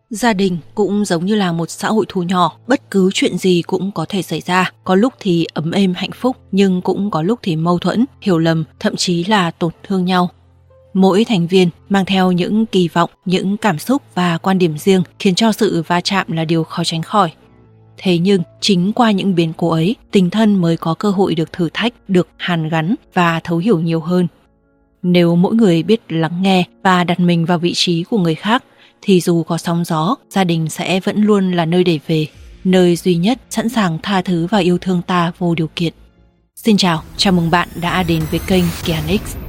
Gia đình cũng giống như là một xã hội thu nhỏ, bất cứ chuyện gì cũng có thể xảy ra. Có lúc thì ấm êm hạnh phúc, nhưng cũng có lúc thì mâu thuẫn, hiểu lầm, thậm chí là tổn thương nhau. Mỗi thành viên mang theo những kỳ vọng, những cảm xúc và quan điểm riêng, khiến cho sự va chạm là điều khó tránh khỏi. Thế nhưng chính qua những biến cố ấy, tình thân mới có cơ hội được thử thách, được hàn gắn và thấu hiểu nhiều hơn. Nếu mỗi người biết lắng nghe và đặt mình vào vị trí của người khác, thì dù có sóng gió, gia đình sẽ vẫn luôn là nơi để về, nơi duy nhất sẵn sàng tha thứ và yêu thương ta vô điều kiện. Xin chào, chào mừng bạn đã đến với kênh Kian X.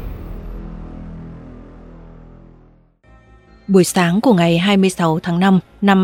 Buổi sáng của ngày 26 tháng 5 năm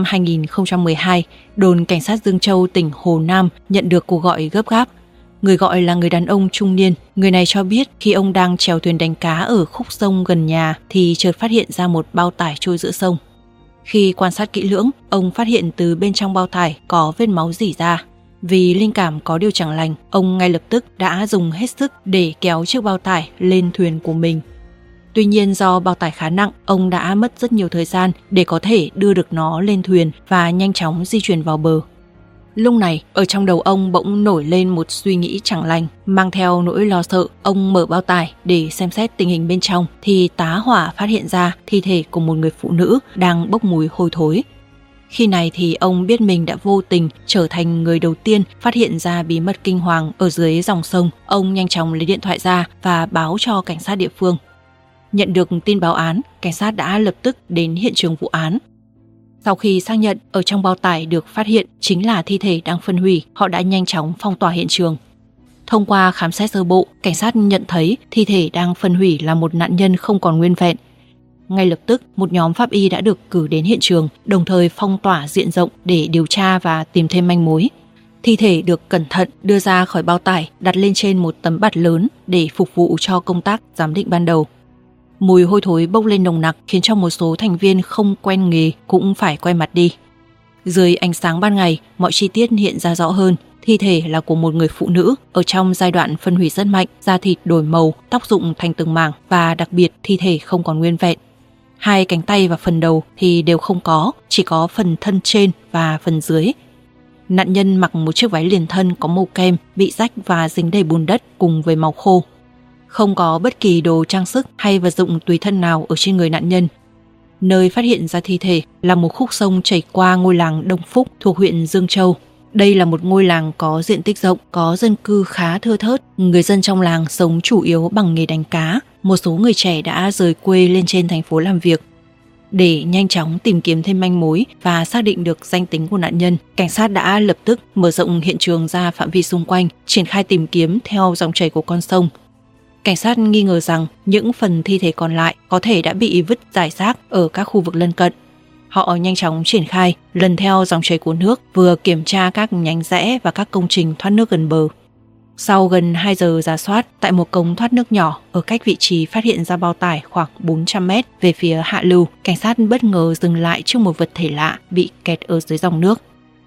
2012, đồn cảnh sát Dương Châu, tỉnh Hồ Nam nhận được cuộc gọi gấp gáp. Người gọi là người đàn ông trung niên. Người này cho biết khi ông đang chèo thuyền đánh cá ở khúc sông gần nhà thì chợt phát hiện ra một bao tải trôi giữa sông. Khi quan sát kỹ lưỡng, ông phát hiện từ bên trong bao tải có vết máu rỉ ra. Vì linh cảm có điều chẳng lành, ông ngay lập tức đã dùng hết sức để kéo chiếc bao tải lên thuyền của mình. Tuy nhiên do bao tải khá nặng, ông đã mất rất nhiều thời gian để có thể đưa được nó lên thuyền và nhanh chóng di chuyển vào bờ. Lúc này, ở trong đầu ông bỗng nổi lên một suy nghĩ chẳng lành, mang theo nỗi lo sợ. Ông mở bao tải để xem xét tình hình bên trong thì tá hỏa phát hiện ra thi thể của một người phụ nữ đang bốc mùi hôi thối. Khi này thì ông biết mình đã vô tình trở thành người đầu tiên phát hiện ra bí mật kinh hoàng ở dưới dòng sông. Ông nhanh chóng lấy điện thoại ra và báo cho cảnh sát địa phương. Nhận được tin báo án, cảnh sát đã lập tức đến hiện trường vụ án. Sau khi xác nhận ở trong bao tải được phát hiện chính là thi thể đang phân hủy, họ đã nhanh chóng phong tỏa hiện trường. Thông qua khám xét sơ bộ, cảnh sát nhận thấy thi thể đang phân hủy là một nạn nhân không còn nguyên vẹn. Ngay lập tức, một nhóm pháp y đã được cử đến hiện trường, đồng thời phong tỏa diện rộng để điều tra và tìm thêm manh mối. Thi thể được cẩn thận đưa ra khỏi bao tải, đặt lên trên một tấm bạt lớn để phục vụ cho công tác giám định ban đầu. Mùi hôi thối bốc lên nồng nặc khiến cho một số thành viên không quen nghề cũng phải quay mặt đi. Dưới ánh sáng ban ngày, mọi chi tiết hiện ra rõ hơn. Thi thể là của một người phụ nữ ở trong giai đoạn phân hủy rất mạnh, da thịt đổi màu, tóc rụng thành từng mảng và đặc biệt thi thể không còn nguyên vẹn. Hai cánh tay và phần đầu thì đều không có, chỉ có phần thân trên và phần dưới. Nạn nhân mặc một chiếc váy liền thân có màu kem, bị rách và dính đầy bùn đất cùng với máu khô. Không có bất kỳ đồ trang sức hay vật dụng tùy thân nào ở trên người nạn nhân. Nơi phát hiện ra thi thể là một khúc sông chảy qua ngôi làng Đông Phúc thuộc huyện Dương Châu. Đây là một ngôi làng có diện tích rộng, có dân cư khá thưa thớt. Người dân trong làng sống chủ yếu bằng nghề đánh cá. Một số người trẻ đã rời quê lên trên thành phố làm việc. Để nhanh chóng tìm kiếm thêm manh mối và xác định được danh tính của nạn nhân, cảnh sát đã lập tức mở rộng hiện trường ra phạm vi xung quanh, triển khai tìm kiếm theo dòng chảy của con sông. Cảnh sát nghi ngờ rằng những phần thi thể còn lại có thể đã bị vứt rải rác ở các khu vực lân cận. Họ nhanh chóng triển khai lần theo dòng chảy của nước, vừa kiểm tra các nhánh rẽ và các công trình thoát nước gần bờ. Sau gần 2 giờ rà soát, tại một cống thoát nước nhỏ ở cách vị trí phát hiện ra bao tải khoảng 400 mét về phía hạ lưu, cảnh sát bất ngờ dừng lại trước một vật thể lạ bị kẹt ở dưới dòng nước.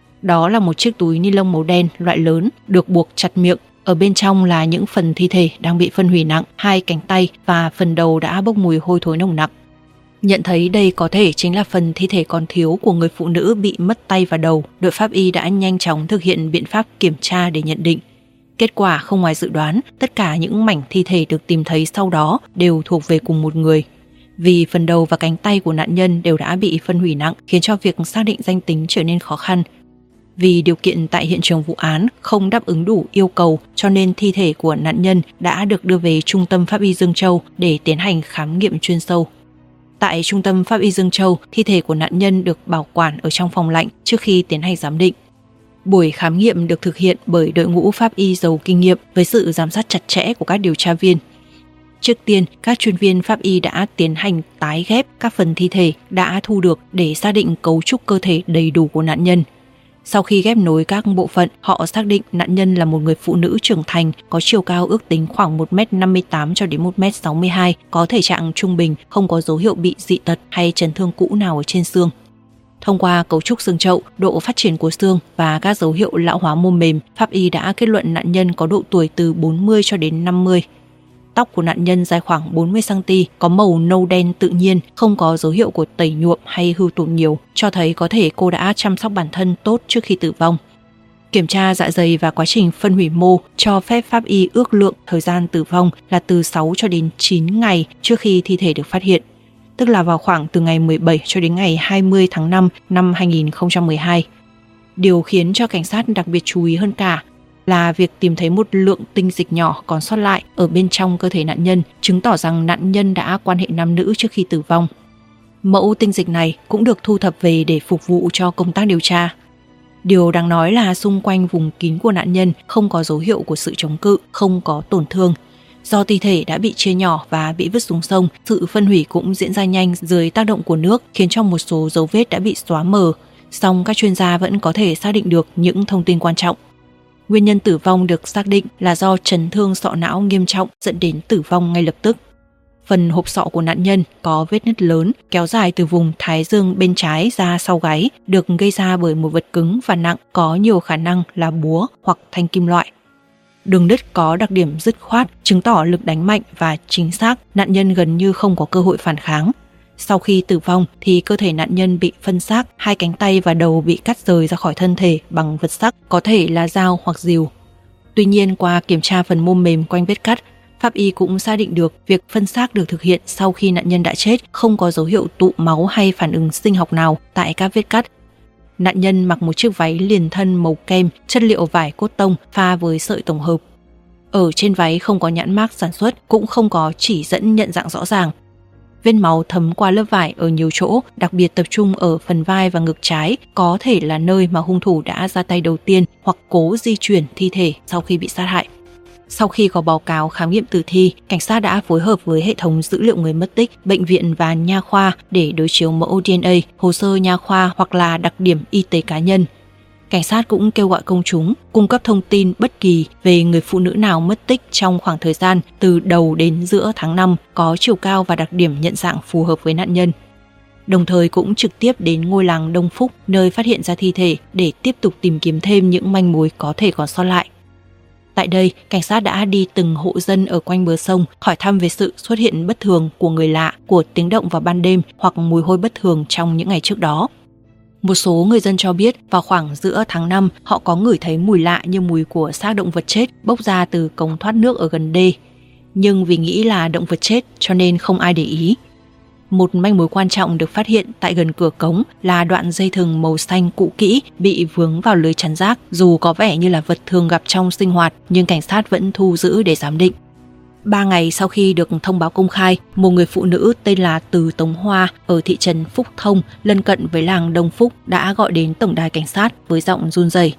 Đó là một chiếc túi ni lông màu đen loại lớn được buộc chặt miệng. Ở bên trong là những phần thi thể đang bị phân hủy nặng, hai cánh tay và phần đầu đã bốc mùi hôi thối nồng nặc. Nhận thấy đây có thể chính là phần thi thể còn thiếu của người phụ nữ bị mất tay và đầu, đội pháp y đã nhanh chóng thực hiện biện pháp kiểm tra để nhận định. Kết quả không ngoài dự đoán, tất cả những mảnh thi thể được tìm thấy sau đó đều thuộc về cùng một người. Vì phần đầu và cánh tay của nạn nhân đều đã bị phân hủy nặng, khiến cho việc xác định danh tính trở nên khó khăn. Vì điều kiện tại hiện trường vụ án không đáp ứng đủ yêu cầu, cho nên thi thể của nạn nhân đã được đưa về Trung tâm Pháp y Dương Châu để tiến hành khám nghiệm chuyên sâu. Tại Trung tâm Pháp y Dương Châu, thi thể của nạn nhân được bảo quản ở trong phòng lạnh trước khi tiến hành giám định. Buổi khám nghiệm được thực hiện bởi đội ngũ pháp y giàu kinh nghiệm với sự giám sát chặt chẽ của các điều tra viên. Trước tiên, các chuyên viên pháp y đã tiến hành tái ghép các phần thi thể đã thu được để xác định cấu trúc cơ thể đầy đủ của nạn nhân. Sau khi ghép nối các bộ phận, họ xác định nạn nhân là một người phụ nữ trưởng thành, có chiều cao ước tính khoảng 1m58 cho đến 1m62, có thể trạng trung bình, không có dấu hiệu bị dị tật hay chấn thương cũ nào ở trên xương. Thông qua cấu trúc xương chậu, độ phát triển của xương và các dấu hiệu lão hóa mô mềm, pháp y đã kết luận nạn nhân có độ tuổi từ 40 cho đến 50. tóc của nạn nhân dài khoảng 40cm, có màu nâu đen tự nhiên, không có dấu hiệu của tẩy nhuộm hay hư tổn nhiều, cho thấy có thể cô đã chăm sóc bản thân tốt trước khi tử vong. Kiểm tra dạ dày và quá trình phân hủy mô cho phép pháp y ước lượng thời gian tử vong là từ 6 cho đến 9 ngày trước khi thi thể được phát hiện, tức là vào khoảng từ ngày 17 cho đến ngày 20 tháng 5 năm 2012. Điều khiến cho cảnh sát đặc biệt chú ý hơn cả là việc tìm thấy một lượng tinh dịch nhỏ còn sót lại ở bên trong cơ thể nạn nhân, chứng tỏ rằng nạn nhân đã quan hệ nam nữ trước khi tử vong. Mẫu tinh dịch này cũng được thu thập về để phục vụ cho công tác điều tra. Điều đáng nói là xung quanh vùng kín của nạn nhân không có dấu hiệu của sự chống cự, không có tổn thương. Do thi thể đã bị chia nhỏ và bị vứt xuống sông, sự phân hủy cũng diễn ra nhanh dưới tác động của nước, khiến cho một số dấu vết đã bị xóa mờ. Song các chuyên gia vẫn có thể xác định được những thông tin quan trọng. Nguyên nhân tử vong được xác định là do chấn thương sọ não nghiêm trọng dẫn đến tử vong ngay lập tức. Phần hộp sọ của nạn nhân có vết nứt lớn kéo dài từ vùng thái dương bên trái ra sau gáy, được gây ra bởi một vật cứng và nặng, có nhiều khả năng là búa hoặc thanh kim loại. Đường nứt có đặc điểm dứt khoát, chứng tỏ lực đánh mạnh và chính xác, nạn nhân gần như không có cơ hội phản kháng. Sau khi tử vong thì cơ thể nạn nhân bị phân xác, 2 cánh tay và đầu bị cắt rời ra khỏi thân thể bằng vật sắc, có thể là dao hoặc rìu. Tuy nhiên, qua kiểm tra phần mô mềm quanh vết cắt, pháp y cũng xác định được việc phân xác được thực hiện sau khi nạn nhân đã chết, không có dấu hiệu tụ máu hay phản ứng sinh học nào tại các vết cắt. Nạn nhân mặc một chiếc váy liền thân màu kem, chất liệu vải cốt tông pha với sợi tổng hợp. Ở trên váy không có nhãn mác sản xuất, cũng không có chỉ dẫn nhận dạng rõ ràng. Vết máu thấm qua lớp vải ở nhiều chỗ, đặc biệt tập trung ở phần vai và ngực trái, có thể là nơi mà hung thủ đã ra tay đầu tiên hoặc cố di chuyển thi thể sau khi bị sát hại. Sau khi có báo cáo khám nghiệm tử thi, cảnh sát đã phối hợp với hệ thống dữ liệu người mất tích, bệnh viện và nha khoa để đối chiếu mẫu DNA, hồ sơ nha khoa hoặc là đặc điểm y tế cá nhân. Cảnh sát cũng kêu gọi công chúng cung cấp thông tin bất kỳ về người phụ nữ nào mất tích trong khoảng thời gian từ đầu đến giữa tháng 5 có chiều cao và đặc điểm nhận dạng phù hợp với nạn nhân. Đồng thời cũng trực tiếp đến ngôi làng Đông Phúc nơi phát hiện ra thi thể để tiếp tục tìm kiếm thêm những manh mối có thể còn sót lại. Tại đây, cảnh sát đã đi từng hộ dân ở quanh bờ sông hỏi thăm về sự xuất hiện bất thường của người lạ, của tiếng động vào ban đêm hoặc mùi hôi bất thường trong những ngày trước đó. Một số người dân cho biết vào khoảng giữa tháng 5 họ có ngửi thấy mùi lạ như mùi của xác động vật chết bốc ra từ cống thoát nước ở gần đê. Nhưng vì nghĩ là động vật chết cho nên không ai để ý. Một manh mối quan trọng được phát hiện tại gần cửa cống là đoạn dây thừng màu xanh cũ kỹ bị vướng vào lưới chắn rác. Dù có vẻ như là vật thường gặp trong sinh hoạt nhưng cảnh sát vẫn thu giữ để giám định. 3 ngày sau khi được thông báo công khai, một người phụ nữ tên là Từ Tống Hoa ở thị trấn Phúc Thông lân cận với làng Đông Phúc đã gọi đến tổng đài cảnh sát với giọng run rẩy.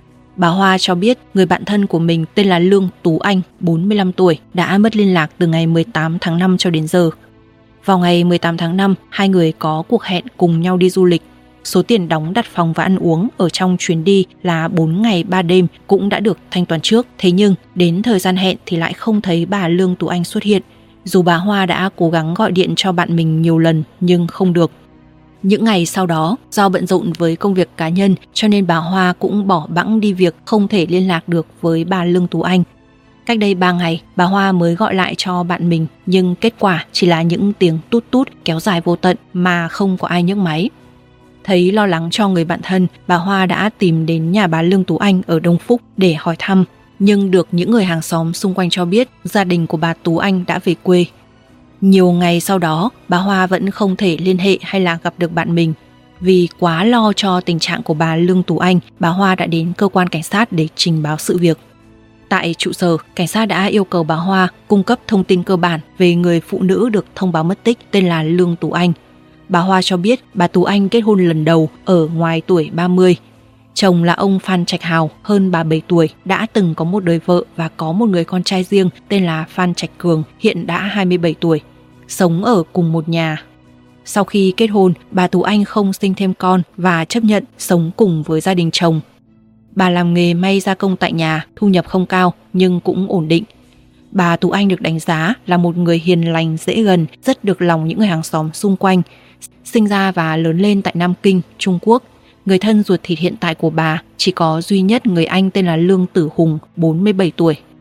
Bà Hoa cho biết người bạn thân của mình tên là Lương Tú Anh, 45 tuổi, đã mất liên lạc từ ngày 18 tháng 5 cho đến giờ. Vào ngày 18 tháng 5, hai người có cuộc hẹn cùng nhau đi du lịch. Số tiền đóng đặt phòng và ăn uống ở trong chuyến đi là 4 ngày 3 đêm cũng đã được thanh toán trước. Thế nhưng đến thời gian hẹn thì lại không thấy bà Lương Tú Anh xuất hiện. Dù bà Hoa đã cố gắng gọi điện cho bạn mình nhiều lần nhưng không được. Những ngày sau đó, do bận rộn với công việc cá nhân cho nên bà Hoa cũng bỏ bẵng đi việc không thể liên lạc được với bà Lương Tú Anh. Cách đây 3 ngày, bà Hoa mới gọi lại cho bạn mình nhưng kết quả chỉ là những tiếng tút tút kéo dài vô tận mà không có ai nhấc máy. Thấy lo lắng cho người bạn thân, bà Hoa đã tìm đến nhà bà Lương Tú Anh ở Đông Phúc để hỏi thăm, nhưng được những người hàng xóm xung quanh cho biết gia đình của bà Tú Anh đã về quê. Nhiều ngày sau đó, bà Hoa vẫn không thể liên hệ hay là gặp được bạn mình. Vì quá lo cho tình trạng của bà Lương Tú Anh, bà Hoa đã đến cơ quan cảnh sát để trình báo sự việc. Tại trụ sở, cảnh sát đã yêu cầu bà Hoa cung cấp thông tin cơ bản về người phụ nữ được thông báo mất tích tên là Lương Tú Anh. Bà Hoa cho biết bà Tú Anh kết hôn lần đầu ở ngoài tuổi 30. Chồng là ông Phan Trạch Hào, hơn bà 7 tuổi, đã từng có một đời vợ và có một người con trai riêng tên là Phan Trạch Cường, hiện đã 27 tuổi, sống ở cùng một nhà. Sau khi kết hôn, bà Tú Anh không sinh thêm con và chấp nhận sống cùng với gia đình chồng. Bà làm nghề may gia công tại nhà, thu nhập không cao nhưng cũng ổn định. Bà Tú Anh được đánh giá là một người hiền lành, dễ gần, rất được lòng những người hàng xóm xung quanh. Sinh ra và lớn lên tại Nam Kinh, Trung Quốc. Người thân ruột thịt hiện tại của bà chỉ có duy nhất người anh tên là Lương Tử Hùng, 47 tuổi.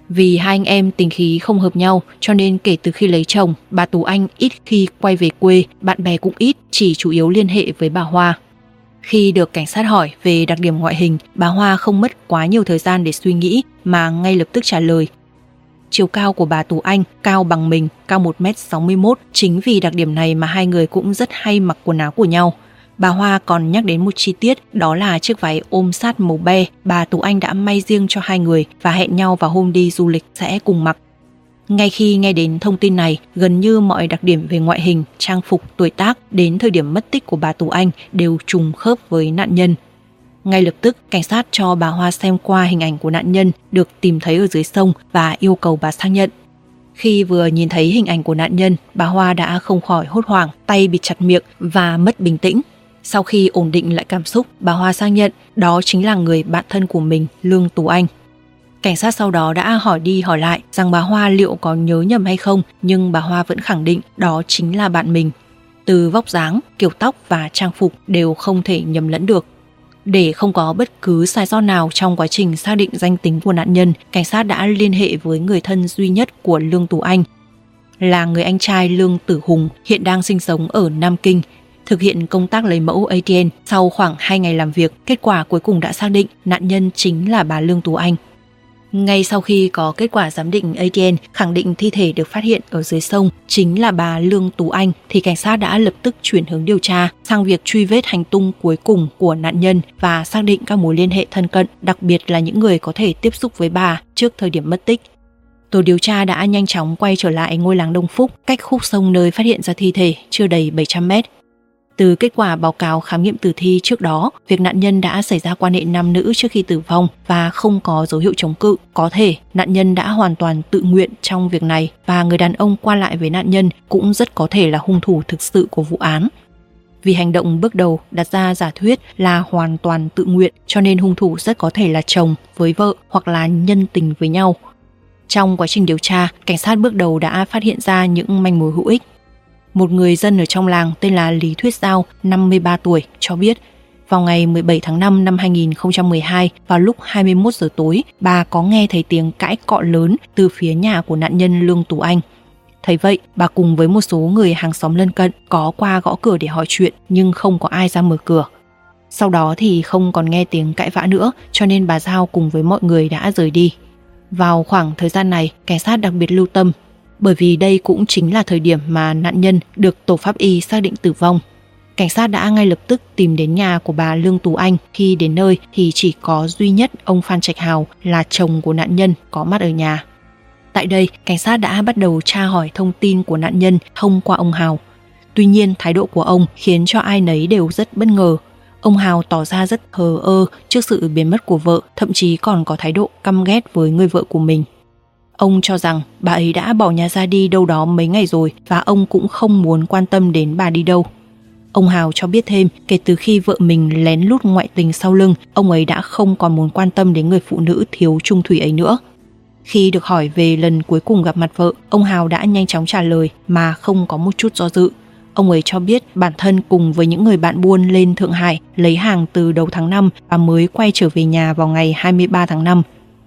Vì hai anh em tình khí không hợp nhau cho nên kể từ khi lấy chồng, bà Tú Anh ít khi quay về quê, bạn bè cũng ít, chỉ chủ yếu liên hệ với bà Hoa. Khi được cảnh sát hỏi về đặc điểm ngoại hình, bà Hoa không mất quá nhiều thời gian để suy nghĩ mà ngay lập tức trả lời. Chiều cao của bà Tú Anh cao bằng mình, cao 1m61, chính vì đặc điểm này mà hai người cũng rất hay mặc quần áo của nhau. Bà Hoa còn nhắc đến một chi tiết, đó là chiếc váy ôm sát màu be bà Tú Anh đã may riêng cho hai người và hẹn nhau vào hôm đi du lịch sẽ cùng mặc. Ngay khi nghe đến thông tin này, gần như mọi đặc điểm về ngoại hình, trang phục, tuổi tác đến thời điểm mất tích của bà Tú Anh đều trùng khớp với nạn nhân. Ngay lập tức, cảnh sát cho bà Hoa xem qua hình ảnh của nạn nhân được tìm thấy ở dưới sông và yêu cầu bà xác nhận. Khi vừa nhìn thấy hình ảnh của nạn nhân, bà Hoa đã không khỏi hốt hoảng, tay bịt chặt miệng và mất bình tĩnh. Sau khi ổn định lại cảm xúc, bà Hoa xác nhận đó chính là người bạn thân của mình, Lương Tú Anh. Cảnh sát sau đó đã hỏi đi hỏi lại rằng bà Hoa liệu có nhớ nhầm hay không, nhưng bà Hoa vẫn khẳng định đó chính là bạn mình. Từ vóc dáng, kiểu tóc và trang phục đều không thể nhầm lẫn được. Để không có bất cứ sai sót nào trong quá trình xác định danh tính của nạn nhân, cảnh sát đã liên hệ với người thân duy nhất của Lương Tú Anh, là người anh trai Lương Tử Hùng, hiện đang sinh sống ở Nam Kinh. Thực hiện công tác lấy mẫu ADN, sau khoảng 2 ngày làm việc, kết quả cuối cùng đã xác định nạn nhân chính là bà Lương Tú Anh. Ngay sau khi có kết quả giám định ADN khẳng định thi thể được phát hiện ở dưới sông chính là bà Lương Tú Anh, thì cảnh sát đã lập tức chuyển hướng điều tra sang việc truy vết hành tung cuối cùng của nạn nhân và xác định các mối liên hệ thân cận, đặc biệt là những người có thể tiếp xúc với bà trước thời điểm mất tích. Tổ điều tra đã nhanh chóng quay trở lại ngôi làng Đông Phúc, cách khúc sông nơi phát hiện ra thi thể chưa đầy 700 mét. Từ kết quả báo cáo khám nghiệm tử thi trước đó, việc nạn nhân đã xảy ra quan hệ nam nữ trước khi tử vong và không có dấu hiệu chống cự. Có thể nạn nhân đã hoàn toàn tự nguyện trong việc này và người đàn ông qua lại với nạn nhân cũng rất có thể là hung thủ thực sự của vụ án. Vì hành động bước đầu đặt ra giả thuyết là hoàn toàn tự nguyện cho nên hung thủ rất có thể là chồng với vợ hoặc là nhân tình với nhau. Trong quá trình điều tra, cảnh sát bước đầu đã phát hiện ra những manh mối hữu ích. Một người dân ở trong làng tên là Lý Thuyết Giao, 53 tuổi, cho biết vào ngày 17 tháng 5 năm 2012, vào lúc 21 giờ tối, bà có nghe thấy tiếng cãi cọ lớn từ phía nhà của nạn nhân Lương Tú Anh. Thấy vậy, bà cùng với một số người hàng xóm lân cận có qua gõ cửa để hỏi chuyện nhưng không có ai ra mở cửa. Sau đó thì không còn nghe tiếng cãi vã nữa, cho nên bà Giao cùng với mọi người đã rời đi. Vào khoảng thời gian này, cảnh sát đặc biệt lưu tâm, bởi vì đây cũng chính là thời điểm mà nạn nhân được tổ pháp y xác định tử vong. Cảnh sát đã ngay lập tức tìm đến nhà của bà Lương Tú Anh. Khi đến nơi thì chỉ có duy nhất ông Phan Trạch Hào là chồng của nạn nhân có mặt ở nhà. Tại đây, cảnh sát đã bắt đầu tra hỏi thông tin của nạn nhân thông qua ông Hào. Tuy nhiên, thái độ của ông khiến cho ai nấy đều rất bất ngờ. Ông Hào tỏ ra rất thờ ơ trước sự biến mất của vợ, thậm chí còn có thái độ căm ghét với người vợ của mình. Ông cho rằng bà ấy đã bỏ nhà ra đi đâu đó mấy ngày rồi và ông cũng không muốn quan tâm đến bà đi đâu. Ông Hào cho biết thêm, kể từ khi vợ mình lén lút ngoại tình sau lưng, ông ấy đã không còn muốn quan tâm đến người phụ nữ thiếu chung thủy ấy nữa. Khi được hỏi về lần cuối cùng gặp mặt vợ, ông Hào đã nhanh chóng trả lời mà không có một chút do dự. Ông ấy cho biết bản thân cùng với những người bạn buôn lên Thượng Hải lấy hàng từ đầu tháng 5 và mới quay trở về nhà vào ngày 23 tháng 5.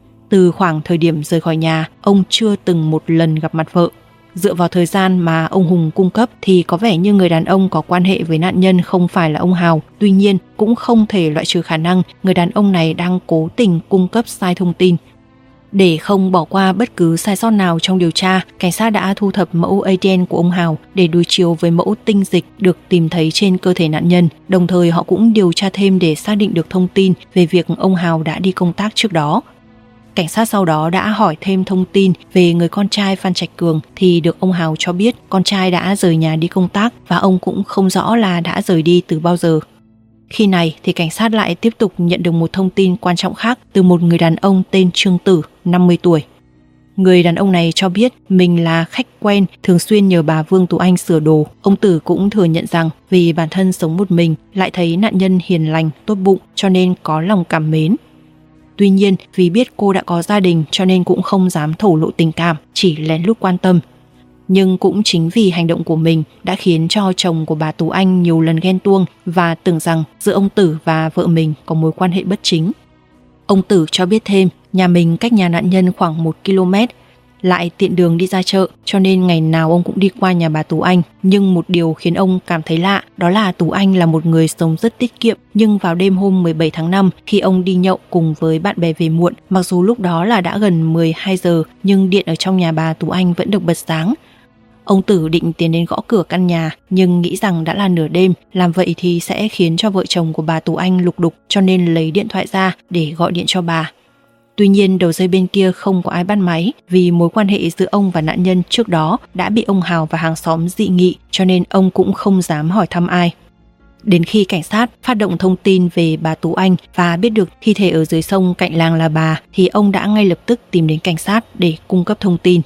Từ khoảng thời điểm rời khỏi nhà, ông chưa từng một lần gặp mặt vợ. Dựa vào thời gian mà ông Hùng cung cấp thì có vẻ như người đàn ông có quan hệ với nạn nhân không phải là ông Hào. Tuy nhiên, cũng không thể loại trừ khả năng người đàn ông này đang cố tình cung cấp sai thông tin. Để không bỏ qua bất cứ sai sót nào trong điều tra, cảnh sát đã thu thập mẫu ADN của ông Hào để đối chiếu với mẫu tinh dịch được tìm thấy trên cơ thể nạn nhân. Đồng thời họ cũng điều tra thêm để xác định được thông tin về việc ông Hào đã đi công tác trước đó. Cảnh sát sau đó đã hỏi thêm thông tin về người con trai Phan Trạch Cường thì được ông Hào cho biết con trai đã rời nhà đi công tác và ông cũng không rõ là đã rời đi từ bao giờ. Khi này thì cảnh sát lại tiếp tục nhận được một thông tin quan trọng khác từ một người đàn ông tên Trương Tử, 50 tuổi. Người đàn ông này cho biết mình là khách quen, thường xuyên nhờ bà Vương Tú Anh sửa đồ. Ông Tử cũng thừa nhận rằng vì bản thân sống một mình, lại thấy nạn nhân hiền lành, tốt bụng cho nên có lòng cảm mến. Tuy nhiên, vì biết cô đã có gia đình cho nên cũng không dám thổ lộ tình cảm, chỉ lén lút quan tâm. Nhưng cũng chính vì hành động của mình đã khiến cho chồng của bà Tú Anh nhiều lần ghen tuông và tưởng rằng giữa ông Tử và vợ mình có mối quan hệ bất chính. Ông Tử cho biết thêm, Nhà mình cách nhà nạn nhân khoảng 1 km, lại tiện đường đi ra chợ, cho nên ngày nào ông cũng đi qua nhà bà Tú Anh. Nhưng một điều khiến ông cảm thấy lạ, đó là Tú Anh là một người sống rất tiết kiệm. Nhưng vào đêm hôm 17 tháng 5, khi ông đi nhậu cùng với bạn bè về muộn, mặc dù lúc đó là đã gần 12 giờ, nhưng điện ở trong nhà bà Tú Anh vẫn được bật sáng. Ông Tử định tiến đến gõ cửa căn nhà, nhưng nghĩ rằng đã là nửa đêm, làm vậy thì sẽ khiến cho vợ chồng của bà Tú Anh lục đục, cho nên lấy điện thoại ra để gọi điện cho bà. Tuy nhiên đầu dây bên kia không có ai bắt máy, vì mối quan hệ giữa ông và nạn nhân trước đó đã bị ông Hào và hàng xóm dị nghị, cho nên ông cũng không dám hỏi thăm ai. Đến khi cảnh sát phát động thông tin về bà Tú Anh và biết được thi thể ở dưới sông cạnh làng là bà, thì ông đã ngay lập tức tìm đến cảnh sát để cung cấp thông tin.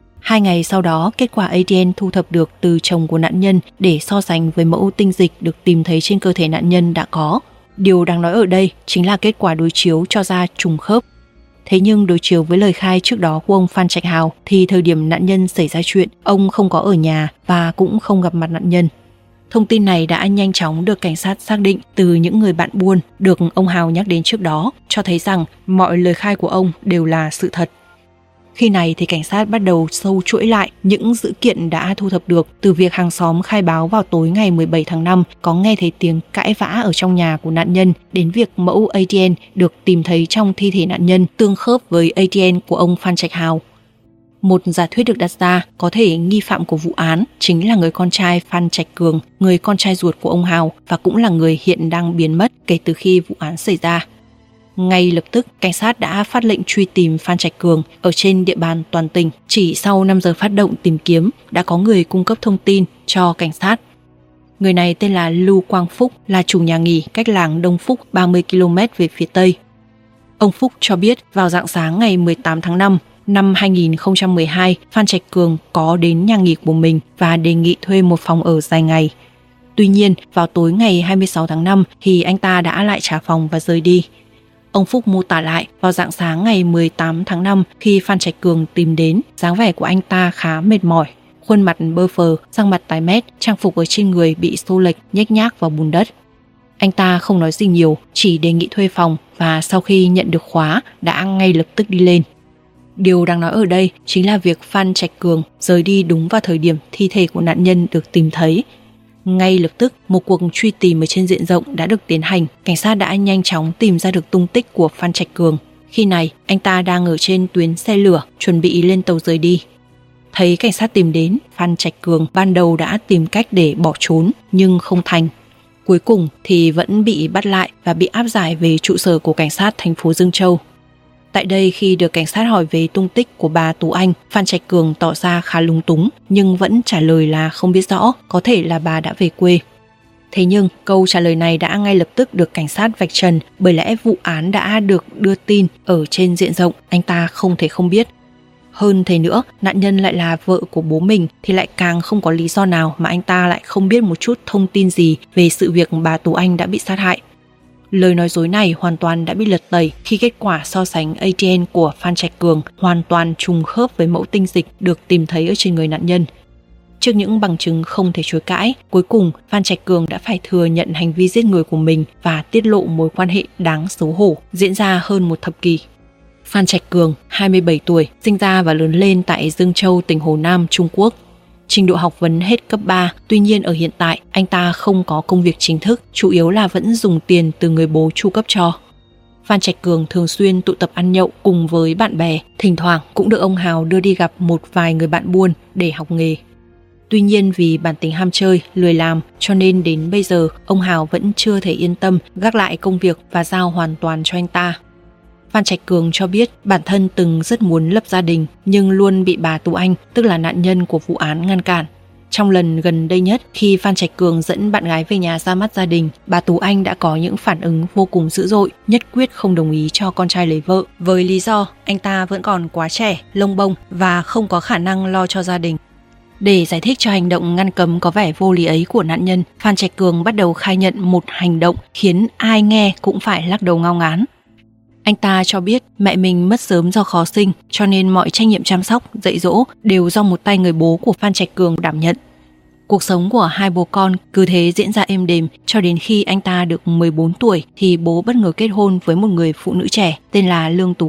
2 ngày sau đó, kết quả ADN thu thập được từ chồng của nạn nhân để so sánh với mẫu tinh dịch được tìm thấy trên cơ thể nạn nhân đã có. Điều đáng nói ở đây chính là kết quả đối chiếu cho ra trùng khớp. Thế nhưng đối chiếu với lời khai trước đó của ông Phan Trạch Hào thì thời điểm nạn nhân xảy ra chuyện, ông không có ở nhà và cũng không gặp mặt nạn nhân. Thông tin này đã nhanh chóng được cảnh sát xác định từ những người bạn buôn được ông Hào nhắc đến trước đó, cho thấy rằng mọi lời khai của ông đều là sự thật. Khi này thì cảnh sát bắt đầu sâu chuỗi lại những dữ kiện đã thu thập được từ việc hàng xóm khai báo vào tối ngày 17 tháng 5 có nghe thấy tiếng cãi vã ở trong nhà của nạn nhân, đến việc mẫu ADN được tìm thấy trong thi thể nạn nhân tương khớp với ADN của ông Phan Trạch Hào. Một giả thuyết được đặt ra có thể nghi phạm của vụ án chính là người con trai Phan Trạch Cường, người con trai ruột của ông Hào và cũng là người hiện đang biến mất kể từ khi vụ án xảy ra. Ngay lập tức, cảnh sát đã phát lệnh truy tìm Phan Trạch Cường ở trên địa bàn toàn tỉnh. Chỉ sau 5 giờ phát động tìm kiếm, đã có người cung cấp thông tin cho cảnh sát. Người này tên là Lưu Quang Phúc, là chủ nhà nghỉ cách làng Đông Phúc 30 km về phía Tây. Ông Phúc cho biết vào rạng sáng ngày 18 tháng 5 năm 2012, Phan Trạch Cường có đến nhà nghỉ của mình và đề nghị thuê một phòng ở dài ngày. Tuy nhiên, vào tối ngày 26 tháng 5 thì anh ta đã lại trả phòng và rời đi. Ông Phúc mô tả lại vào rạng sáng ngày 18 tháng 5 khi Phan Trạch Cường tìm đến, dáng vẻ của anh ta khá mệt mỏi, khuôn mặt bơ phờ, răng mặt tái mét, trang phục ở trên người bị xô lệch nhếch nhác vào bùn đất. Anh ta không nói gì nhiều, chỉ đề nghị thuê phòng và sau khi nhận được khóa đã ngay lập tức đi lên. Điều đáng nói ở đây chính là việc Phan Trạch Cường rời đi đúng vào thời điểm thi thể của nạn nhân được tìm thấy. Ngay lập tức, một cuộc truy tìm ở trên diện rộng đã được tiến hành. Cảnh sát đã nhanh chóng tìm ra được tung tích của Phan Trạch Cường. Khi này, anh ta đang ở trên tuyến xe lửa, chuẩn bị lên tàu rời đi. Thấy cảnh sát tìm đến, Phan Trạch Cường ban đầu đã tìm cách để bỏ trốn, nhưng không thành. Cuối cùng thì vẫn bị bắt lại và bị áp giải về trụ sở của cảnh sát thành phố Dương Châu. Tại đây, khi được cảnh sát hỏi về tung tích của bà Tú Anh, Phan Trạch Cường tỏ ra khá lúng túng nhưng vẫn trả lời là không biết rõ, có thể là bà đã về quê. Thế nhưng câu trả lời này đã ngay lập tức được cảnh sát vạch trần, bởi lẽ vụ án đã được đưa tin ở trên diện rộng, anh ta không thể không biết. Hơn thế nữa, nạn nhân lại là vợ của bố mình thì lại càng không có lý do nào mà anh ta lại không biết một chút thông tin gì về sự việc bà Tú Anh đã bị sát hại. Lời nói dối này hoàn toàn đã bị lật tẩy khi kết quả so sánh ADN của Phan Trạch Cường hoàn toàn trùng khớp với mẫu tinh dịch được tìm thấy ở trên người nạn nhân. Trước những bằng chứng không thể chối cãi, cuối cùng Phan Trạch Cường đã phải thừa nhận hành vi giết người của mình và tiết lộ mối quan hệ đáng xấu hổ diễn ra hơn một thập kỷ. Phan Trạch Cường, 27 tuổi, sinh ra và lớn lên tại Dương Châu, tỉnh Hồ Nam, Trung Quốc. Trình độ học vấn hết cấp 3, tuy nhiên ở hiện tại anh ta không có công việc chính thức, chủ yếu là vẫn dùng tiền từ người bố chu cấp cho. Phan Trạch Cường thường xuyên tụ tập ăn nhậu cùng với bạn bè, thỉnh thoảng cũng được ông Hào đưa đi gặp một vài người bạn buôn để học nghề. Tuy nhiên vì bản tính ham chơi, lười làm, cho nên đến bây giờ ông Hào vẫn chưa thể yên tâm gác lại công việc và giao hoàn toàn cho anh ta. Phan Trạch Cường cho biết bản thân từng rất muốn lập gia đình nhưng luôn bị bà Tú Anh, tức là nạn nhân của vụ án, ngăn cản. Trong lần gần đây nhất, khi Phan Trạch Cường dẫn bạn gái về nhà ra mắt gia đình, bà Tú Anh đã có những phản ứng vô cùng dữ dội, nhất quyết không đồng ý cho con trai lấy vợ, với lý do anh ta vẫn còn quá trẻ, lông bông và không có khả năng lo cho gia đình. Để giải thích cho hành động ngăn cấm có vẻ vô lý ấy của nạn nhân, Phan Trạch Cường bắt đầu khai nhận một hành động khiến ai nghe cũng phải lắc đầu ngao ngán. Anh ta cho biết mẹ mình mất sớm do khó sinh, cho nên mọi trách nhiệm chăm sóc, dạy dỗ đều do một tay người bố của Phan Trạch Cường đảm nhận. Cuộc sống của hai bố con cứ thế diễn ra êm đềm cho đến khi anh ta được 14 tuổi thì bố bất ngờ kết hôn với một người phụ nữ trẻ tên là Lương Tú Anh.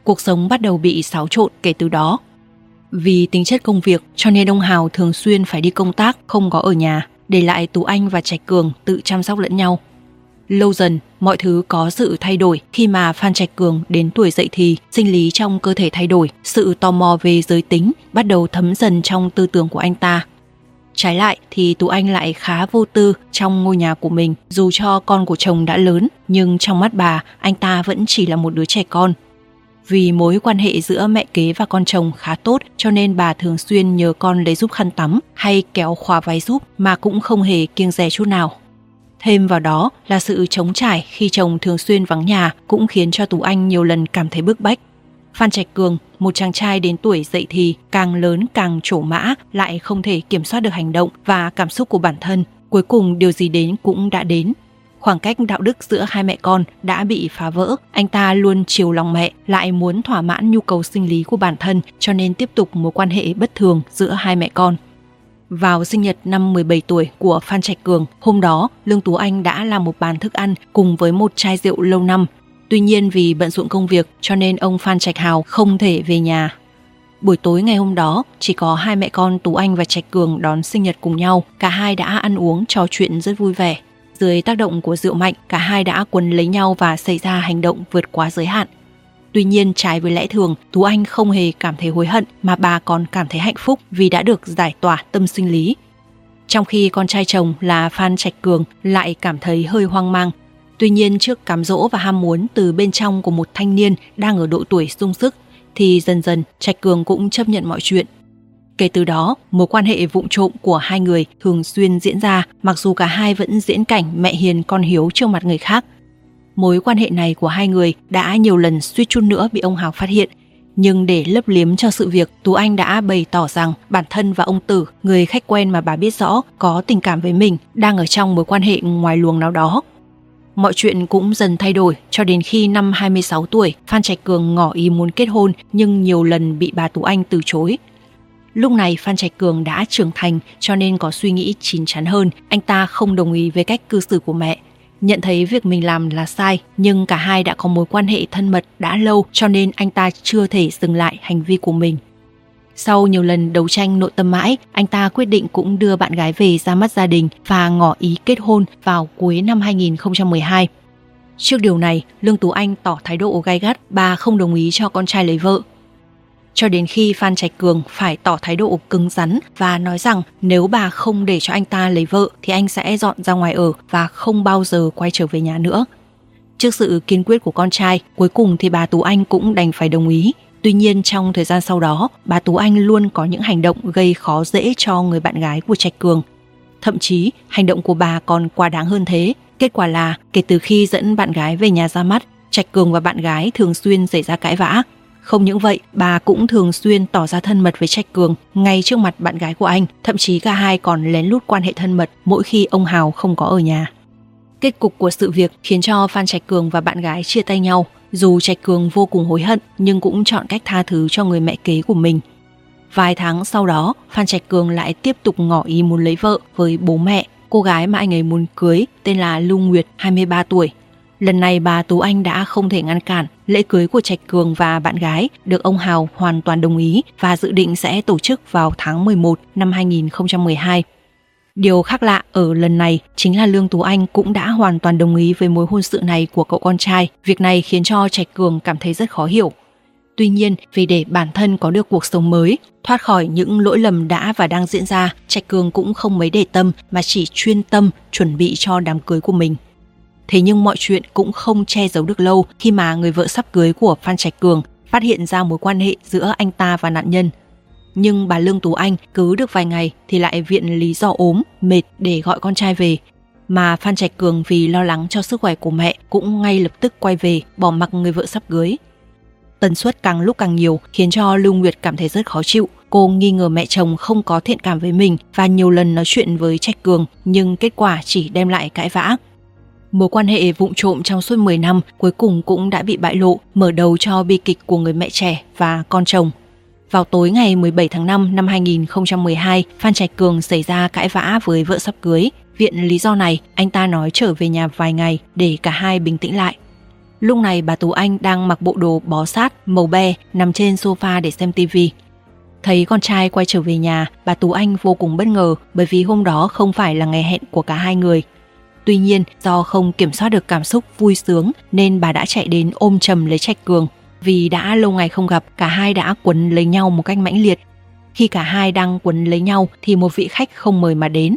cuộc sống bắt đầu bị xáo trộn kể từ đó. Vì tính chất công việc cho nên ông Hào thường xuyên phải đi công tác, không có ở nhà, để lại Tú Anh và Trạch Cường tự chăm sóc lẫn nhau. Lâu dần, mọi thứ có sự thay đổi khi mà Phan Trạch Cường đến tuổi dậy thì, sinh lý trong cơ thể thay đổi, sự tò mò về giới tính bắt đầu thấm dần trong tư tưởng của anh ta. Trái lại thì Tú Anh lại khá vô tư trong ngôi nhà của mình, dù cho con của chồng đã lớn, nhưng trong mắt bà, anh ta vẫn chỉ là một đứa trẻ con. Vì mối quan hệ giữa mẹ kế và con chồng khá tốt cho nên bà thường xuyên nhờ con lấy giúp khăn tắm hay kéo khóa váy giúp mà cũng không hề kiêng dè chút nào. Thêm vào đó là sự trống trải khi chồng thường xuyên vắng nhà cũng khiến cho Tú Anh nhiều lần cảm thấy bức bách. Phan Trạch Cường, một chàng trai đến tuổi dậy thì, càng lớn càng trổ mã, lại không thể kiểm soát được hành động và cảm xúc của bản thân. Cuối cùng điều gì đến cũng đã đến. Khoảng cách đạo đức giữa hai mẹ con đã bị phá vỡ, anh ta luôn chiều lòng mẹ, lại muốn thỏa mãn nhu cầu sinh lý của bản thân cho nên tiếp tục mối quan hệ bất thường giữa hai mẹ con. Vào sinh nhật năm 17 tuổi của Phan Trạch Cường, hôm đó Lương Tú Anh đã làm một bàn thức ăn cùng với một chai rượu lâu năm. Tuy nhiên vì bận rộn công việc cho nên ông Phan Trạch Hào không thể về nhà. Buổi tối ngày hôm đó, chỉ có hai mẹ con Tú Anh và Trạch Cường đón sinh nhật cùng nhau. Cả hai đã ăn uống trò chuyện rất vui vẻ. Dưới tác động của rượu mạnh, cả hai đã quấn lấy nhau và xảy ra hành động vượt quá giới hạn. Tuy nhiên trái với lẽ thường, Tú Anh không hề cảm thấy hối hận mà bà còn cảm thấy hạnh phúc vì đã được giải tỏa tâm sinh lý. Trong khi con trai chồng là Phan Trạch Cường lại cảm thấy hơi hoang mang. Tuy nhiên trước cám dỗ và ham muốn từ bên trong của một thanh niên đang ở độ tuổi sung sức thì dần dần Trạch Cường cũng chấp nhận mọi chuyện. Kể từ đó, mối quan hệ vụng trộm của hai người thường xuyên diễn ra mặc dù cả hai vẫn diễn cảnh mẹ hiền con hiếu trước mặt người khác. Mối quan hệ này của hai người đã nhiều lần suýt chút nữa bị ông Hào phát hiện. Nhưng để lấp liếm cho sự việc, Tú Anh đã bày tỏ rằng bản thân và ông Tử, người khách quen mà bà biết rõ có tình cảm với mình, đang ở trong mối quan hệ ngoài luồng nào đó. Mọi chuyện cũng dần thay đổi cho đến khi năm 26 tuổi, Phan Trạch Cường ngỏ ý muốn kết hôn nhưng nhiều lần bị bà Tú Anh từ chối. Lúc này Phan Trạch Cường đã trưởng thành cho nên có suy nghĩ chín chắn hơn, anh ta không đồng ý với cách cư xử của mẹ. Nhận thấy việc mình làm là sai, nhưng cả hai đã có mối quan hệ thân mật đã lâu cho nên anh ta chưa thể dừng lại hành vi của mình. Sau nhiều lần đấu tranh nội tâm mãi, anh ta quyết định cũng đưa bạn gái về ra mắt gia đình và ngỏ ý kết hôn vào cuối năm 2012. Trước điều này, Lương Tú Anh tỏ thái độ gay gắt, bà không đồng ý cho con trai lấy vợ. Cho đến khi Phan Trạch Cường phải tỏ thái độ cứng rắn và nói rằng nếu bà không để cho anh ta lấy vợ thì anh sẽ dọn ra ngoài ở và không bao giờ quay trở về nhà nữa. Trước sự kiên quyết của con trai, cuối cùng thì bà Tú Anh cũng đành phải đồng ý. Tuy nhiên trong thời gian sau đó, bà Tú Anh luôn có những hành động gây khó dễ cho người bạn gái của Trạch Cường. Thậm chí, hành động của bà còn quá đáng hơn thế. Kết quả là, kể từ khi dẫn bạn gái về nhà ra mắt, Trạch Cường và bạn gái thường xuyên xảy ra cãi vã. Không những vậy, bà cũng thường xuyên tỏ ra thân mật với Trạch Cường ngay trước mặt bạn gái của anh, thậm chí cả hai còn lén lút quan hệ thân mật mỗi khi ông Hào không có ở nhà. Kết cục của sự việc khiến cho Phan Trạch Cường và bạn gái chia tay nhau. Dù Trạch Cường vô cùng hối hận nhưng cũng chọn cách tha thứ cho người mẹ kế của mình. Vài tháng sau đó, Phan Trạch Cường lại tiếp tục ngỏ ý muốn lấy vợ với bố mẹ. Cô gái mà anh ấy muốn cưới tên là Lưu Nguyệt, 23 tuổi. Lần này bà Tú Anh đã không thể ngăn cản. Lễ cưới của Trạch Cường và bạn gái được ông Hào hoàn toàn đồng ý và dự định sẽ tổ chức vào tháng 11 năm 2012. Điều khác lạ ở lần này chính là Lương Tú Anh cũng đã hoàn toàn đồng ý với mối hôn sự này của cậu con trai. Việc này khiến cho Trạch Cường cảm thấy rất khó hiểu. Tuy nhiên, vì để bản thân có được cuộc sống mới, thoát khỏi những lỗi lầm đã và đang diễn ra, Trạch Cường cũng không mấy để tâm mà chỉ chuyên tâm chuẩn bị cho đám cưới của mình. Thế nhưng mọi chuyện cũng không che giấu được lâu khi mà người vợ sắp cưới của Phan Trạch Cường phát hiện ra mối quan hệ giữa anh ta và nạn nhân. Nhưng bà Lương Tú Anh cứ được vài ngày thì lại viện lý do ốm, mệt để gọi con trai về. Mà Phan Trạch Cường vì lo lắng cho sức khỏe của mẹ cũng ngay lập tức quay về, bỏ mặc người vợ sắp cưới. Tần suất càng lúc càng nhiều khiến cho Lưu Nguyệt cảm thấy rất khó chịu. Cô nghi ngờ mẹ chồng không có thiện cảm với mình và nhiều lần nói chuyện với Trạch Cường nhưng kết quả chỉ đem lại cãi vã. Mối quan hệ vụng trộm trong suốt 10 năm cuối cùng cũng đã bị bại lộ, mở đầu cho bi kịch của người mẹ trẻ và con chồng. Vào tối ngày 17 tháng 5 năm 2012, Phan Trạch Cường xảy ra cãi vã với vợ sắp cưới. Viện lý do này, anh ta nói trở về nhà vài ngày để cả hai bình tĩnh lại. Lúc này bà Tú Anh đang mặc bộ đồ bó sát màu be nằm trên sofa để xem tivi. Thấy con trai quay trở về nhà, bà Tú Anh vô cùng bất ngờ bởi vì hôm đó không phải là ngày hẹn của cả hai người. Tuy nhiên, do không kiểm soát được cảm xúc vui sướng nên bà đã chạy đến ôm chầm lấy Trạch Cường. Vì đã lâu ngày không gặp, cả hai đã quấn lấy nhau một cách mãnh liệt. Khi cả hai đang quấn lấy nhau thì một vị khách không mời mà đến.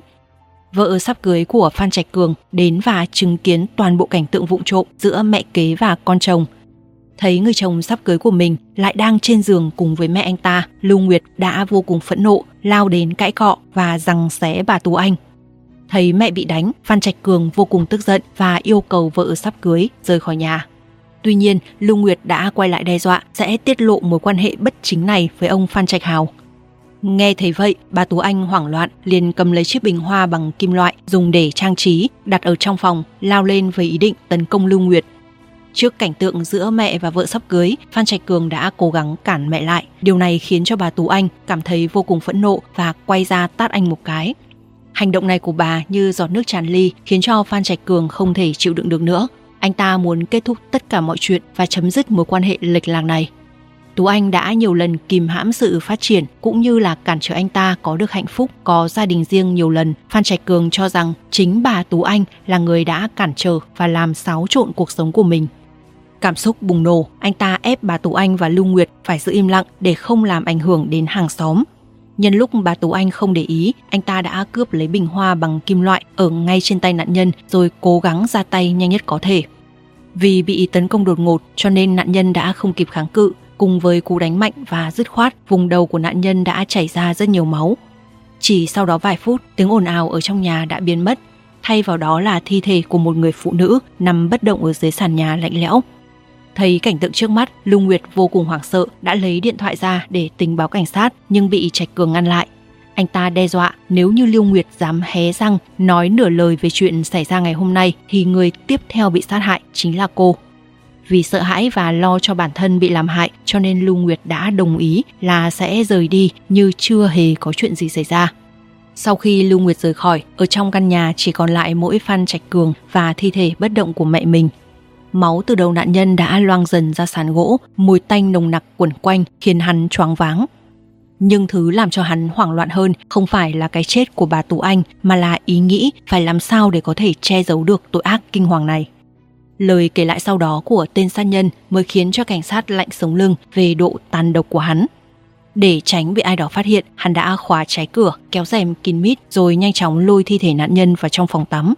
Vợ sắp cưới của Phan Trạch Cường đến và chứng kiến toàn bộ cảnh tượng vụng trộm giữa mẹ kế và con chồng. Thấy người chồng sắp cưới của mình lại đang trên giường cùng với mẹ anh ta, Lưu Nguyệt đã vô cùng phẫn nộ, lao đến cãi cọ và giằng xé bà Tú Anh. Thấy mẹ bị đánh, Phan Trạch Cường vô cùng tức giận và yêu cầu vợ sắp cưới rời khỏi nhà. Tuy nhiên, Lưu Nguyệt đã quay lại đe dọa sẽ tiết lộ mối quan hệ bất chính này với ông Phan Trạch Hào. Nghe thấy vậy, bà Tú Anh hoảng loạn liền cầm lấy chiếc bình hoa bằng kim loại dùng để trang trí, đặt ở trong phòng, lao lên với ý định tấn công Lưu Nguyệt. Trước cảnh tượng giữa mẹ và vợ sắp cưới, Phan Trạch Cường đã cố gắng cản mẹ lại. Điều này khiến cho bà Tú Anh cảm thấy vô cùng phẫn nộ và quay ra tát anh một cái. Hành động này của bà như giọt nước tràn ly khiến cho Phan Trạch Cường không thể chịu đựng được nữa. Anh ta muốn kết thúc tất cả mọi chuyện và chấm dứt mối quan hệ lệch lạc này. Tú Anh đã nhiều lần kìm hãm sự phát triển cũng như là cản trở anh ta có được hạnh phúc, có gia đình riêng nhiều lần. Phan Trạch Cường cho rằng chính bà Tú Anh là người đã cản trở và làm xáo trộn cuộc sống của mình. Cảm xúc bùng nổ, anh ta ép bà Tú Anh và Lưu Nguyệt phải giữ im lặng để không làm ảnh hưởng đến hàng xóm. Nhân lúc bà Tú Anh không để ý, anh ta đã cướp lấy bình hoa bằng kim loại ở ngay trên tay nạn nhân rồi cố gắng ra tay nhanh nhất có thể. Vì bị tấn công đột ngột cho nên nạn nhân đã không kịp kháng cự, cùng với cú đánh mạnh và dứt khoát, vùng đầu của nạn nhân đã chảy ra rất nhiều máu. Chỉ sau đó vài phút, tiếng ồn ào ở trong nhà đã biến mất, thay vào đó là thi thể của một người phụ nữ nằm bất động ở dưới sàn nhà lạnh lẽo. Thấy cảnh tượng trước mắt, Lưu Nguyệt vô cùng hoảng sợ, đã lấy điện thoại ra để tình báo cảnh sát nhưng bị Trạch Cường ngăn lại. Anh ta đe dọa nếu như Lưu Nguyệt dám hé răng nói nửa lời về chuyện xảy ra ngày hôm nay thì người tiếp theo bị sát hại chính là cô. Vì sợ hãi và lo cho bản thân bị làm hại cho nên Lưu Nguyệt đã đồng ý là sẽ rời đi như chưa hề có chuyện gì xảy ra. Sau khi Lưu Nguyệt rời khỏi, ở trong căn nhà chỉ còn lại mỗi Phan Trạch Cường và thi thể bất động của mẹ mình. Máu từ đầu nạn nhân đã loang dần ra sàn gỗ, mùi tanh nồng nặc quẩn quanh khiến hắn choáng váng. Nhưng thứ làm cho hắn hoảng loạn hơn không phải là cái chết của bà Tú Anh mà là ý nghĩ phải làm sao để có thể che giấu được tội ác kinh hoàng này. Lời kể lại sau đó của tên sát nhân mới khiến cho cảnh sát lạnh sống lưng về độ tàn độc của hắn. Để tránh bị ai đó phát hiện, hắn đã khóa trái cửa, kéo rèm kín mít rồi nhanh chóng lôi thi thể nạn nhân vào trong phòng tắm.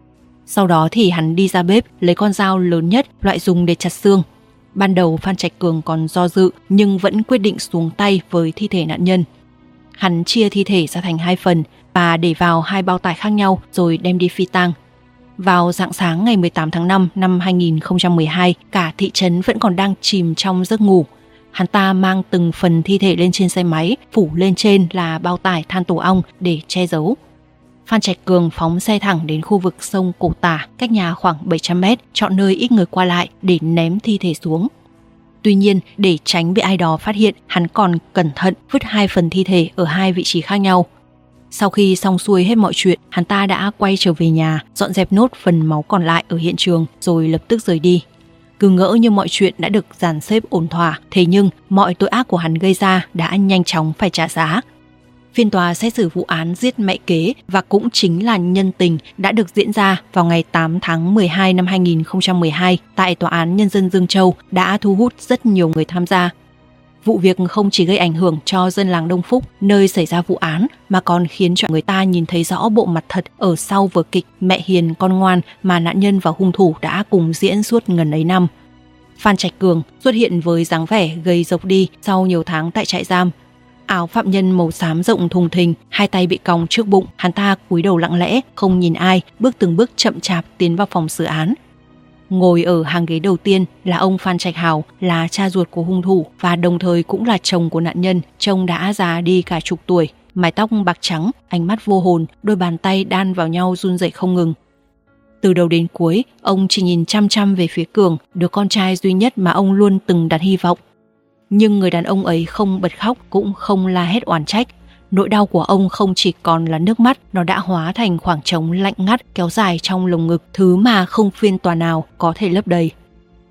Sau đó thì hắn đi ra bếp lấy con dao lớn nhất loại dùng để chặt xương. Ban đầu Phan Trạch Cường còn do dự nhưng vẫn quyết định xuống tay với thi thể nạn nhân. Hắn chia thi thể ra thành 2 phần và để vào 2 bao tải khác nhau rồi đem đi phi tang. Vào rạng sáng ngày 18 tháng 5 năm 2012, cả thị trấn vẫn còn đang chìm trong giấc ngủ. Hắn ta mang từng phần thi thể lên trên xe máy, phủ lên trên là bao tải than tổ ong để che giấu. Phan Trạch Cường phóng xe thẳng đến khu vực sông Cổ Tả, cách nhà khoảng 700 mét, chọn nơi ít người qua lại để ném thi thể xuống. Tuy nhiên, để tránh bị ai đó phát hiện, hắn còn cẩn thận vứt 2 phần thi thể ở 2 vị trí khác nhau. Sau khi xong xuôi hết mọi chuyện, hắn ta đã quay trở về nhà, dọn dẹp nốt phần máu còn lại ở hiện trường rồi lập tức rời đi. Cứ ngỡ như mọi chuyện đã được dàn xếp ổn thỏa, thế nhưng mọi tội ác của hắn gây ra đã nhanh chóng phải trả giá. Phiên tòa xét xử vụ án giết mẹ kế và cũng chính là nhân tình đã được diễn ra vào ngày 8 tháng 12 năm 2012 tại Tòa án Nhân dân Dương Châu đã thu hút rất nhiều người tham gia. Vụ việc không chỉ gây ảnh hưởng cho dân làng Đông Phúc nơi xảy ra vụ án mà còn khiến cho người ta nhìn thấy rõ bộ mặt thật ở sau vở kịch Mẹ Hiền Con Ngoan mà nạn nhân và hung thủ đã cùng diễn suốt ngần ấy năm. Phan Trạch Cường xuất hiện với dáng vẻ gầy rộc đi sau nhiều tháng tại trại giam. Áo phạm nhân màu xám rộng thùng thình, 2 tay bị còng trước bụng, hắn ta cúi đầu lặng lẽ, không nhìn ai, bước từng bước chậm chạp tiến vào phòng xử án. Ngồi ở hàng ghế đầu tiên là ông Phan Trạch Hào, là cha ruột của hung thủ và đồng thời cũng là chồng của nạn nhân. Trông đã già đi cả chục tuổi, mái tóc bạc trắng, ánh mắt vô hồn, đôi bàn tay đan vào nhau run rẩy không ngừng. Từ đầu đến cuối, ông chỉ nhìn chăm chăm về phía Cường, đứa con trai duy nhất mà ông luôn từng đặt hy vọng. Nhưng người đàn ông ấy không bật khóc cũng không la hét oán trách. Nỗi đau của ông không chỉ còn là nước mắt, nó đã hóa thành khoảng trống lạnh ngắt kéo dài trong lồng ngực, thứ mà không phiên tòa nào có thể lấp đầy.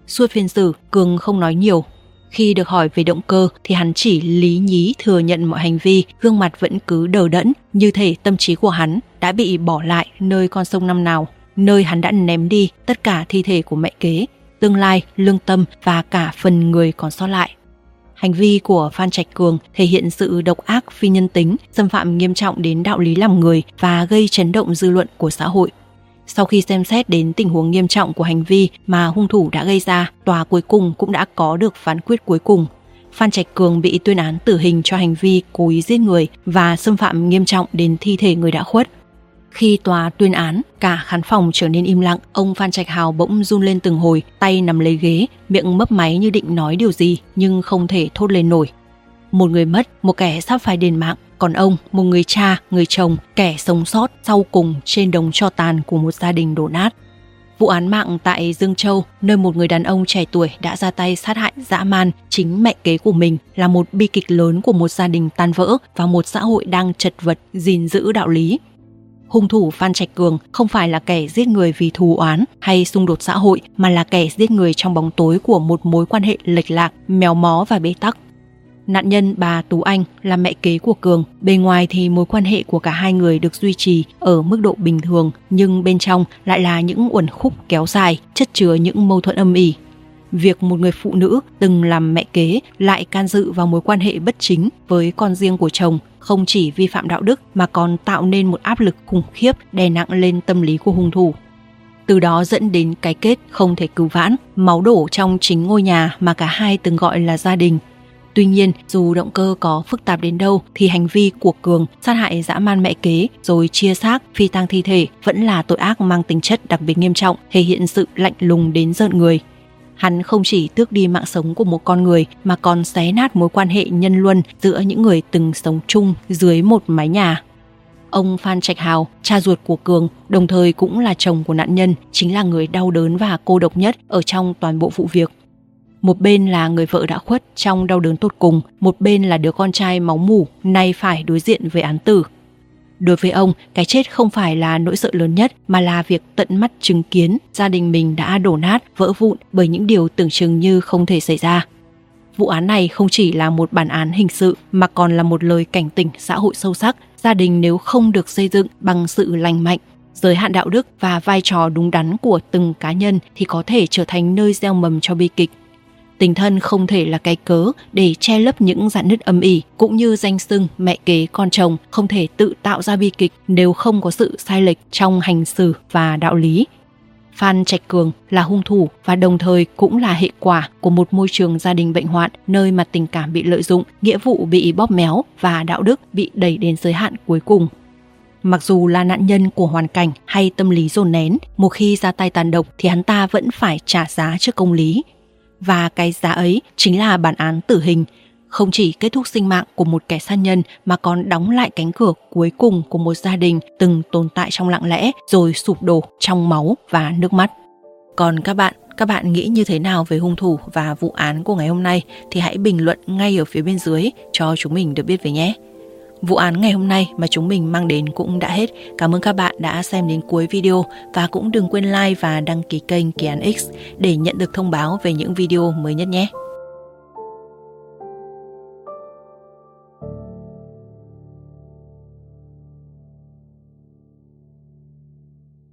Suốt phiên xử, Cường không nói nhiều. Khi được hỏi về động cơ thì hắn chỉ lý nhí thừa nhận mọi hành vi, gương mặt vẫn cứ đờ đẫn, như thể tâm trí của hắn đã bị bỏ lại nơi con sông Năm nào, nơi hắn đã ném đi tất cả thi thể của mẹ kế, tương lai, lương tâm và cả phần người còn sót lại. Hành vi của Phan Trạch Cường thể hiện sự độc ác phi nhân tính, xâm phạm nghiêm trọng đến đạo lý làm người và gây chấn động dư luận của xã hội. Sau khi xem xét đến tình huống nghiêm trọng của hành vi mà hung thủ đã gây ra, tòa cuối cùng cũng đã có được phán quyết cuối cùng. Phan Trạch Cường bị tuyên án tử hình cho hành vi cố ý giết người và xâm phạm nghiêm trọng đến thi thể người đã khuất. Khi tòa tuyên án, cả khán phòng trở nên im lặng, ông Phan Trạch Hào bỗng run lên từng hồi, tay nắm lấy ghế, miệng mấp máy như định nói điều gì nhưng không thể thốt lên nổi. Một người mất, một kẻ sắp phải đền mạng, còn ông, một người cha, người chồng, kẻ sống sót sau cùng trên đống tro tàn của một gia đình đổ nát. Vụ án mạng tại Dương Châu, nơi một người đàn ông trẻ tuổi đã ra tay sát hại dã man chính mẹ kế của mình, là một bi kịch lớn của một gia đình tan vỡ và một xã hội đang chật vật gìn giữ đạo lý. Hung thủ Phan Trạch Cường không phải là kẻ giết người vì thù oán hay xung đột xã hội, mà là kẻ giết người trong bóng tối của một mối quan hệ lệch lạc, méo mó và bế tắc. Nạn nhân bà Tú Anh là mẹ kế của Cường. Bề ngoài thì mối quan hệ của cả hai người được duy trì ở mức độ bình thường, nhưng bên trong lại là những uẩn khúc kéo dài, chất chứa những mâu thuẫn âm ỉ. Việc một người phụ nữ từng làm mẹ kế lại can dự vào mối quan hệ bất chính với con riêng của chồng không chỉ vi phạm đạo đức mà còn tạo nên một áp lực khủng khiếp đè nặng lên tâm lý của hung thủ. Từ đó dẫn đến cái kết không thể cứu vãn, máu đổ trong chính ngôi nhà mà cả hai từng gọi là gia đình. Tuy nhiên, dù động cơ có phức tạp đến đâu thì hành vi của Cường sát hại dã man mẹ kế rồi chia xác, phi tang thi thể vẫn là tội ác mang tính chất đặc biệt nghiêm trọng, thể hiện sự lạnh lùng đến rợn người. Hắn không chỉ tước đi mạng sống của một con người mà còn xé nát mối quan hệ nhân luân giữa những người từng sống chung dưới một mái nhà. Ông Phan Trạch Hào, cha ruột của Cường, đồng thời cũng là chồng của nạn nhân, chính là người đau đớn và cô độc nhất ở trong toàn bộ vụ việc. Một bên là người vợ đã khuất trong đau đớn tột cùng, một bên là đứa con trai máu mủ nay phải đối diện với án tử. Đối với ông, cái chết không phải là nỗi sợ lớn nhất mà là việc tận mắt chứng kiến gia đình mình đã đổ nát, vỡ vụn bởi những điều tưởng chừng như không thể xảy ra. Vụ án này không chỉ là một bản án hình sự mà còn là một lời cảnh tỉnh xã hội sâu sắc. Gia đình nếu không được xây dựng bằng sự lành mạnh, giới hạn đạo đức và vai trò đúng đắn của từng cá nhân thì có thể trở thành nơi gieo mầm cho bi kịch. Tình thân không thể là cái cớ để che lấp những rạn nứt âm ỉ, cũng như danh xưng mẹ kế con chồng không thể tự tạo ra bi kịch nếu không có sự sai lệch trong hành xử và đạo lý. Phan Trạch Cường là hung thủ và đồng thời cũng là hệ quả của một môi trường gia đình bệnh hoạn, nơi mà tình cảm bị lợi dụng, nghĩa vụ bị bóp méo và đạo đức bị đẩy đến giới hạn cuối cùng. Mặc dù là nạn nhân của hoàn cảnh hay tâm lý dồn nén, một khi ra tay tàn độc thì hắn ta vẫn phải trả giá trước công lý. Và cái giá ấy chính là bản án tử hình, không chỉ kết thúc sinh mạng của một kẻ sát nhân mà còn đóng lại cánh cửa cuối cùng của một gia đình từng tồn tại trong lặng lẽ rồi sụp đổ trong máu và nước mắt. Còn các bạn nghĩ như thế nào về hung thủ và vụ án của ngày hôm nay thì hãy bình luận ngay ở phía bên dưới cho chúng mình được biết với nhé. Vụ án ngày hôm nay mà chúng mình mang đến cũng đã hết. Cảm ơn các bạn đã xem đến cuối video và cũng đừng quên like và đăng ký kênh Kỳ Án X để nhận được thông báo về những video mới nhất nhé.